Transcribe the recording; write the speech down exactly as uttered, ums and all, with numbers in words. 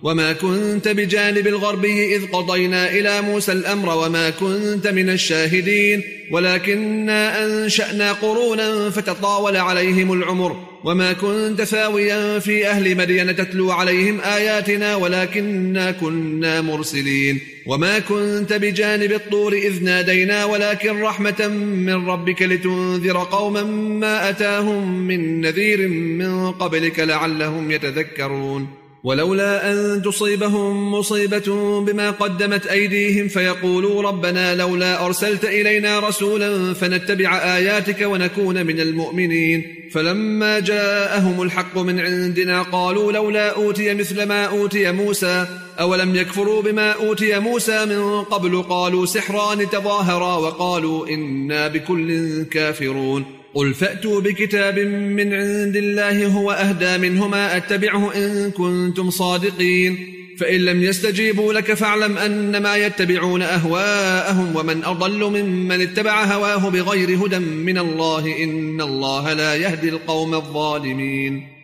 وما كنت بجانب الغربي إذ قضينا إلى موسى الأمر وما كنت من الشاهدين ولكننا أنشأنا قرونا فتطاول عليهم العمر وما كنت ثاويا في أهل مدين تتلو عليهم آياتنا ولكننا كنا مرسلين وما كنت بجانب الطور إذ نادينا ولكن رحمة من ربك لتنذر قوما ما أتاهم من نذير من قبلك لعلهم يتذكرون ولولا أن تصيبهم مصيبة بما قدمت أيديهم فيقولوا ربنا لولا أرسلت إلينا رسولا فنتبع آياتك ونكون من المؤمنين فلما جاءهم الحق من عندنا قالوا لولا أوتي مثل ما أوتي موسى أولم يكفروا بما أوتي موسى من قبل قالوا سحران تظاهرا وقالوا إنا بكل كافرون قل فأتوا بكتاب من عند الله هو أهدى منهما أتبعه إن كنتم صادقين فإن لم يستجيبوا لك فاعلم أنما يتبعون أهواءهم ومن أضل ممن اتبع هواه بغير هدى من الله إن الله لا يهدي القوم الظالمين